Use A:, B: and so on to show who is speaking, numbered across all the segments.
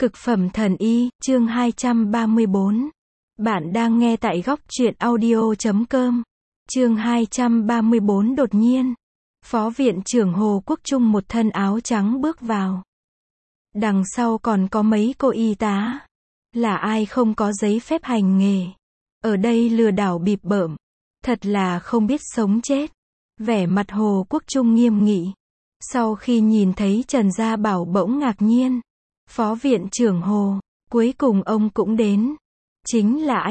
A: Cực phẩm thần y, chương 234. Bạn đang nghe tại góc truyện audio.com. Chương 234 đột nhiên. Phó viện trưởng Hồ Quốc Trung một thân áo trắng bước vào. Đằng sau còn có mấy cô y tá. Là ai không có giấy phép hành nghề. Ở đây lừa đảo bịp bợm. Thật là không biết sống chết. Vẻ mặt Hồ Quốc Trung nghiêm nghị. Sau khi nhìn thấy Trần Gia Bảo bỗng ngạc nhiên. Phó viện trưởng Hồ, cuối cùng ông cũng đến. Chính là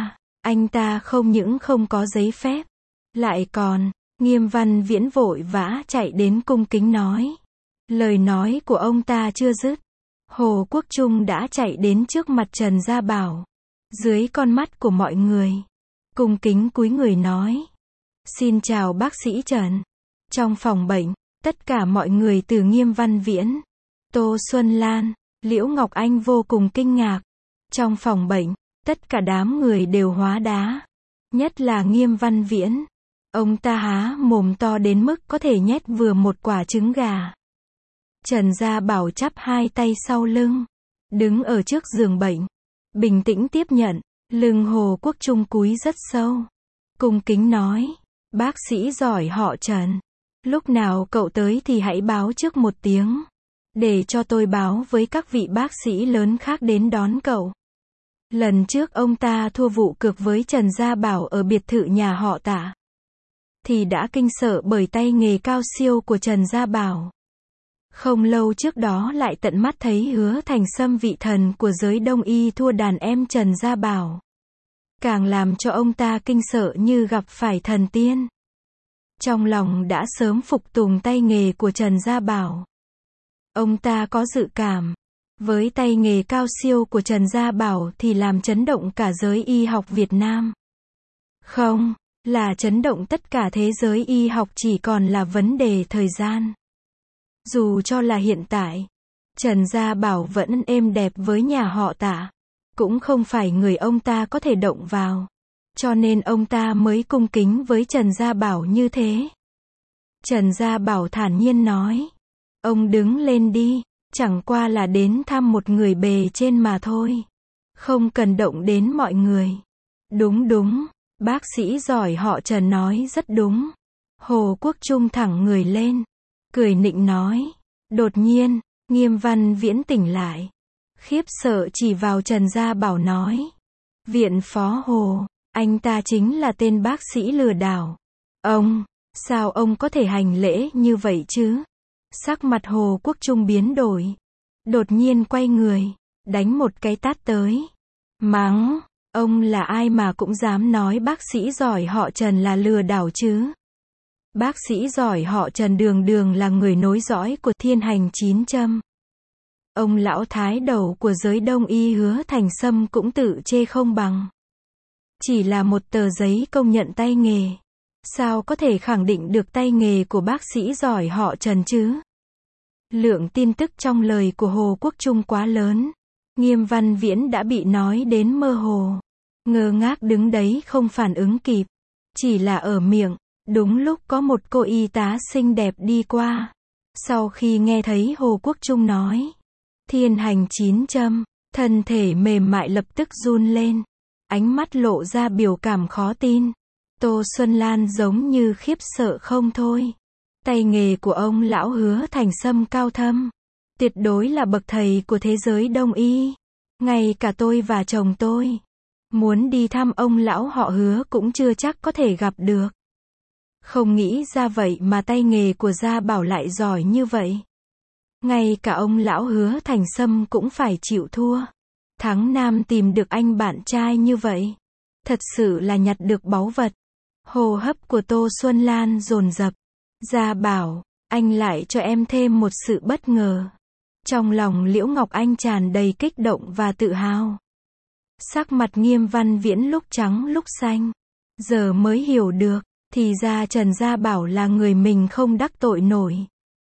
A: anh ta không những không có giấy phép, lại còn, Nghiêm Văn Viễn vội vã chạy đến cung kính nói. Lời nói của ông ta chưa dứt, Hồ Quốc Trung đã chạy đến trước mặt Trần Gia Bảo. Dưới con mắt của mọi người, cung kính cúi người nói. Xin chào bác sĩ Trần. Trong phòng bệnh, tất cả mọi người từ Nghiêm Văn Viễn, Tô Xuân Lan, Liễu Ngọc Anh vô cùng kinh ngạc. Trong phòng bệnh, tất cả đám người đều hóa đá. Nhất là Nghiêm Văn Viễn. Ông ta há mồm to đến mức có thể nhét vừa một quả trứng gà. Trần Gia Bảo chắp hai tay sau lưng, đứng ở trước giường bệnh, bình tĩnh tiếp nhận. Lưng Hồ Quốc Trung cúi rất sâu, cung kính nói. Bác sĩ giỏi họ Trần. Lúc nào cậu tới thì hãy báo trước một tiếng, để cho tôi báo với các vị bác sĩ lớn khác đến đón cậu. Lần trước ông ta thua vụ cược với Trần Gia Bảo ở biệt thự nhà họ Tạ, thì đã kinh sợ bởi tay nghề cao siêu của Trần Gia Bảo. Không lâu trước đó lại tận mắt thấy Hứa Thành Sâm vị thần của giới đông y thua đàn em Trần Gia Bảo. Càng làm cho ông ta kinh sợ như gặp phải thần tiên. Trong lòng đã sớm phục tùng tay nghề của Trần Gia Bảo. Ông ta có dự cảm, với tay nghề cao siêu của Trần Gia Bảo thì làm chấn động cả giới y học Việt Nam. Không, là chấn động tất cả thế giới y học chỉ còn là vấn đề thời gian. Dù cho là hiện tại, Trần Gia Bảo vẫn êm đẹp với nhà họ Tạ, cũng không phải người ông ta có thể động vào. Cho nên ông ta mới cung kính với Trần Gia Bảo như thế. Trần Gia Bảo thản nhiên nói. Ông đứng lên đi, chẳng qua là đến thăm một người bề trên mà thôi. Không cần động đến mọi người. Đúng, bác sĩ giỏi họ Trần nói rất đúng. Hồ Quốc Trung thẳng người lên, cười nịnh nói. Đột nhiên, Nghiêm Văn Viễn tỉnh lại. Khiếp sợ chỉ vào Trần Gia Bảo nói. Viện phó Hồ, anh ta chính là tên bác sĩ lừa đảo. Sao ông có thể hành lễ như vậy chứ? Sắc mặt Hồ Quốc Trung biến đổi. Đột nhiên quay người, đánh một cái tát tới. Mắng, ông là ai mà cũng dám nói bác sĩ giỏi họ Trần là lừa đảo chứ? Bác sĩ giỏi họ Trần đường là người nối dõi của Thiên Hành 9 châm. Ông lão thái đầu của giới đông y Hứa Thành Sâm cũng tự chê không bằng. Chỉ là một tờ giấy công nhận tay nghề. Sao có thể khẳng định được tay nghề của bác sĩ giỏi họ Trần chứ? Lượng tin tức trong lời của Hồ Quốc Trung quá lớn. Nghiêm Văn Viễn đã bị nói đến mơ hồ. Ngơ ngác đứng đấy không phản ứng kịp. Chỉ là ở miệng, đúng lúc có một cô y tá xinh đẹp đi qua. Sau khi nghe thấy Hồ Quốc Trung nói Thiên Hành 9 châm, thân thể mềm mại lập tức run lên. Ánh mắt lộ ra biểu cảm khó tin. Tô Xuân Lan giống như khiếp sợ không thôi. Tay nghề của ông lão Hứa Thành Sâm cao thâm. Tuyệt đối là bậc thầy của thế giới đông y. Ngay cả tôi và chồng tôi muốn đi thăm ông lão họ Hứa cũng chưa chắc có thể gặp được. Không nghĩ ra vậy mà tay nghề của Gia Bảo lại giỏi như vậy. Ngay cả ông lão Hứa Thành Sâm cũng phải chịu thua. Thắng Nam tìm được anh bạn trai như vậy. Thật sự là nhặt được báu vật. Hô hấp của Tô Xuân Lan dồn dập. Gia Bảo, anh lại cho em thêm một sự bất ngờ. Trong lòng Liễu Ngọc Anh tràn đầy kích động và tự hào. Sắc mặt Nghiêm Văn Viễn lúc trắng lúc xanh. Giờ mới hiểu được, thì ra Trần Gia Bảo là người mình không đắc tội nổi.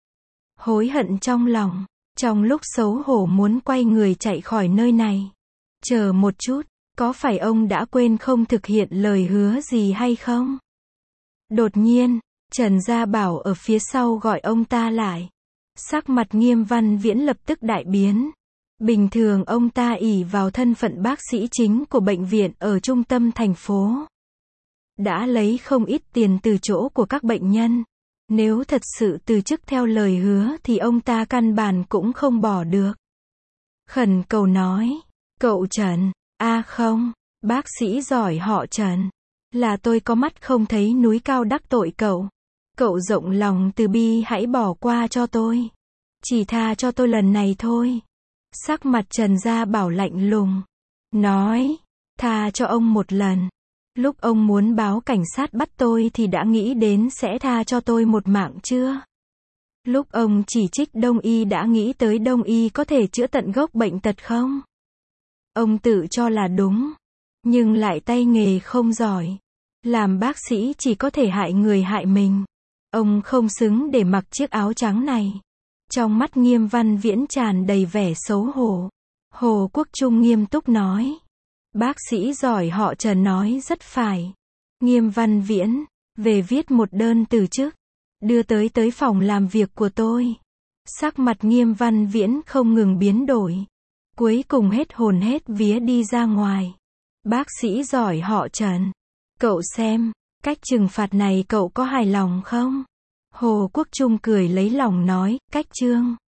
A: Hối hận trong lòng, trong lúc xấu hổ muốn quay người chạy khỏi nơi này. Chờ một chút, có phải ông đã quên không thực hiện lời hứa gì hay không? Đột nhiên, Trần Gia Bảo ở phía sau gọi ông ta lại. Sắc mặt Nghiêm Văn Viễn lập tức đại biến. Bình thường ông ta ỷ vào thân phận bác sĩ chính của bệnh viện ở trung tâm thành phố. Đã lấy không ít tiền từ chỗ của các bệnh nhân. Nếu thật sự từ chức theo lời hứa thì ông ta căn bản cũng không bỏ được. Khẩn cầu nói, cậu Trần, không, bác sĩ giỏi họ Trần. Là tôi có mắt không thấy núi cao đắc tội cậu. Cậu rộng lòng từ bi hãy bỏ qua cho tôi. Chỉ tha cho tôi lần này thôi. Sắc mặt Trần Gia Bảo lạnh lùng. Nói, tha cho ông một lần. Lúc ông muốn báo cảnh sát bắt tôi thì đã nghĩ đến sẽ tha cho tôi một mạng chưa? Lúc ông chỉ trích Đông y đã nghĩ tới Đông y có thể chữa tận gốc bệnh tật không? Ông tự cho là đúng, nhưng lại tay nghề không giỏi. Làm bác sĩ chỉ có thể hại người hại mình. Ông không xứng để mặc chiếc áo trắng này. Trong mắt Nghiêm Văn Viễn tràn đầy vẻ xấu hổ. Hồ Quốc Trung nghiêm túc nói. Bác sĩ giỏi họ Trần nói rất phải. Nghiêm Văn Viễn, về viết một đơn từ chức. Đưa tới phòng làm việc của tôi. Sắc mặt Nghiêm Văn Viễn không ngừng biến đổi. Cuối cùng hết hồn hết vía đi ra ngoài. Bác sĩ giỏi họ Trần. Cậu xem, cách trừng phạt này cậu có hài lòng không? Hồ Quốc Trung cười lấy lòng nói, cách trương.